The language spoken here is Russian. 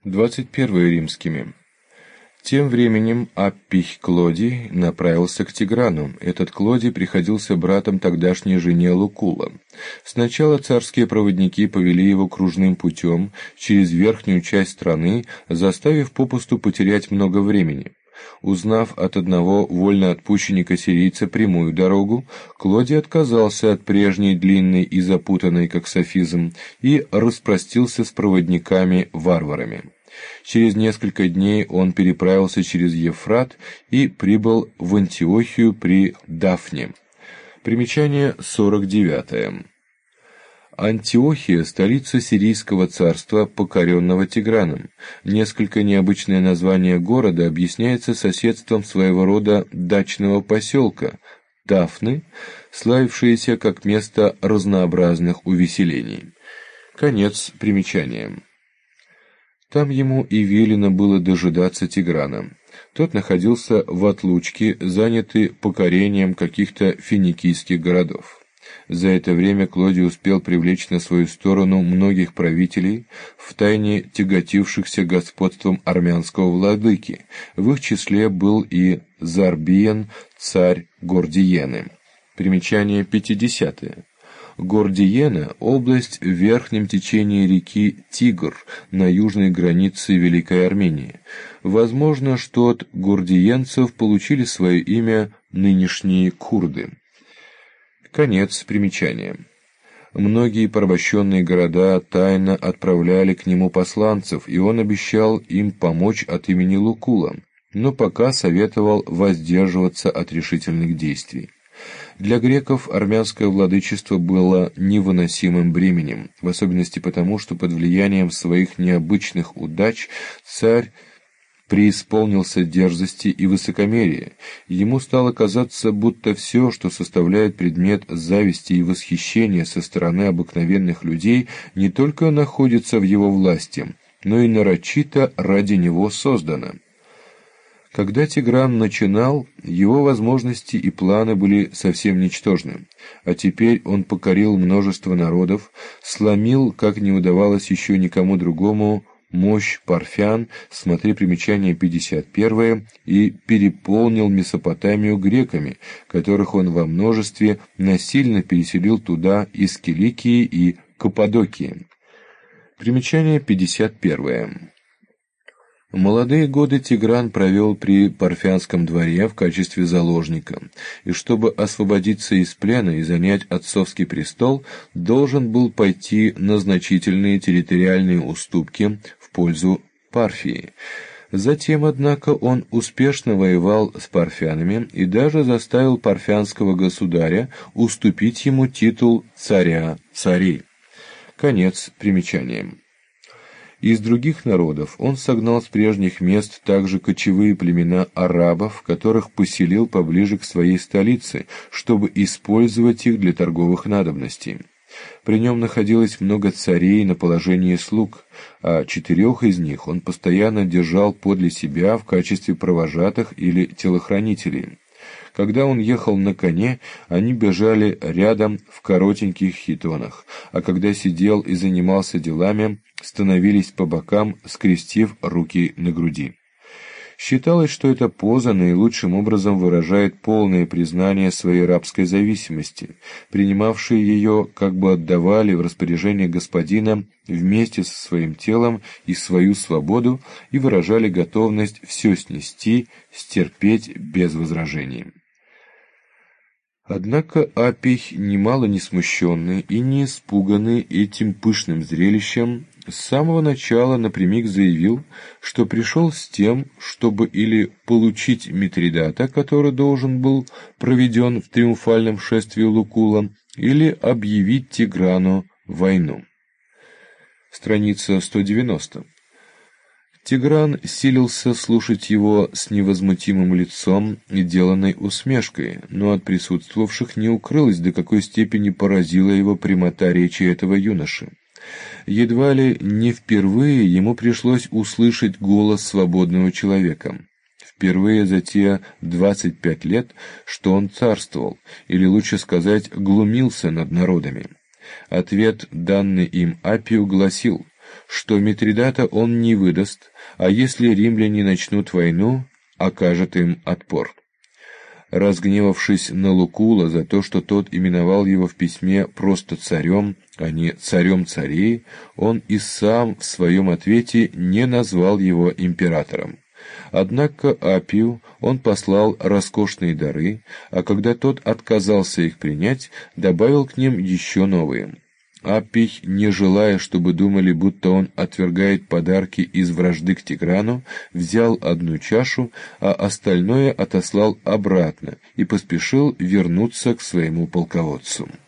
21 римскими. Тем временем Аппий Клодий направился к Тиграну. Этот Клодий приходился братом тогдашней жене Лукула. Сначала царские проводники повели его кружным путем через верхнюю часть страны, заставив попусту потерять много времени. Узнав от одного вольноотпущенника-сирийца прямую дорогу, Клодий отказался от прежней длинной и запутанной, как софизм, и распростился с проводниками-варварами. Через несколько дней он переправился через Евфрат и прибыл в Антиохию при Дафне. Примечание 49. Антиохия – столица Сирийского царства, покоренного Тиграном. Несколько необычное название города объясняется соседством своего рода дачного поселка Дафны, славившееся как место разнообразных увеселений. Конец примечания. Там ему и велено было дожидаться Тиграна. Тот находился в отлучке, занятый покорением каких-то финикийских городов. За это время Клодий успел привлечь на свою сторону многих правителей, втайне тяготившихся господством армянского владыки. В их числе был и Зарбиен, царь Гордиены. Примечание 50. Гордиена – область в верхнем течении реки Тигр на южной границе Великой Армении. Возможно, что от гордиенцев получили свое имя нынешние курды. Конец примечания. Многие порабощенные города тайно отправляли к нему посланцев, и он обещал им помочь от имени Лукула, но пока советовал воздерживаться от решительных действий. Для греков армянское владычество было невыносимым бременем, в особенности потому, что под влиянием своих необычных удач царь преисполнился дерзости и высокомерия. Ему стало казаться, будто все, что составляет предмет зависти и восхищения со стороны обыкновенных людей, не только находится в его власти, но и нарочито ради него создано. Когда Тигран начинал, его возможности и планы были совсем ничтожны, а теперь он покорил множество народов, сломил, как не удавалось еще никому другому, мощь парфян, смотри примечание 51, и переполнил Месопотамию греками, которых он во множестве насильно переселил туда из Киликии и Каппадокии. Примечание 51. Молодые годы Тигран провел при парфянском дворе в качестве заложника, и чтобы освободиться из плена и занять отцовский престол, должен был пойти на значительные территориальные уступки в пользу Парфии. Затем, однако, он успешно воевал с парфянами и даже заставил парфянского государя уступить ему титул царя царей. Конец примечания. Из других народов он согнал с прежних мест также кочевые племена арабов, которых поселил поближе к своей столице, чтобы использовать их для торговых надобностей. При нем находилось много царей на положении слуг, а 4 из них он постоянно держал подле себя в качестве провожатых или телохранителей. Когда он ехал на коне, они бежали рядом в коротеньких хитонах, а когда сидел и занимался делами, становились по бокам, скрестив руки на груди. Считалось, что эта поза наилучшим образом выражает полное признание своей рабской зависимости. Принимавшие ее как бы отдавали в распоряжение господина вместе со своим телом и свою свободу и выражали готовность все снести, стерпеть без возражений. Однако Аппий, немало не смущенный и не испуганный этим пышным зрелищем, с самого начала напрямик заявил, что пришел с тем, чтобы или получить Митридата, который должен был проведен в триумфальном шествии Лукула, или объявить Тиграну войну. Страница 190. Тигран силился слушать его с невозмутимым лицом и деланной усмешкой, но от присутствовавших не укрылось, до какой степени поразила его прямота речи этого юноши. Едва ли не впервые ему пришлось услышать голос свободного человека. Впервые за те 25 лет, что он царствовал, или лучше сказать, глумился над народами. Ответ, данный им Аппию, гласил: что Митридата он не выдаст, а если римляне начнут войну, окажет им отпор. Разгневавшись на Лукула за то, что тот именовал его в письме просто царем, а не царем царей, он и сам в своем ответе не назвал его императором. Однако Аппию он послал роскошные дары, а когда тот отказался их принять, добавил к ним еще новые. Аппий, не желая, чтобы думали, будто он отвергает подарки из вражды к Тиграну, взял одну чашу, а остальное отослал обратно и поспешил вернуться к своему полководцу.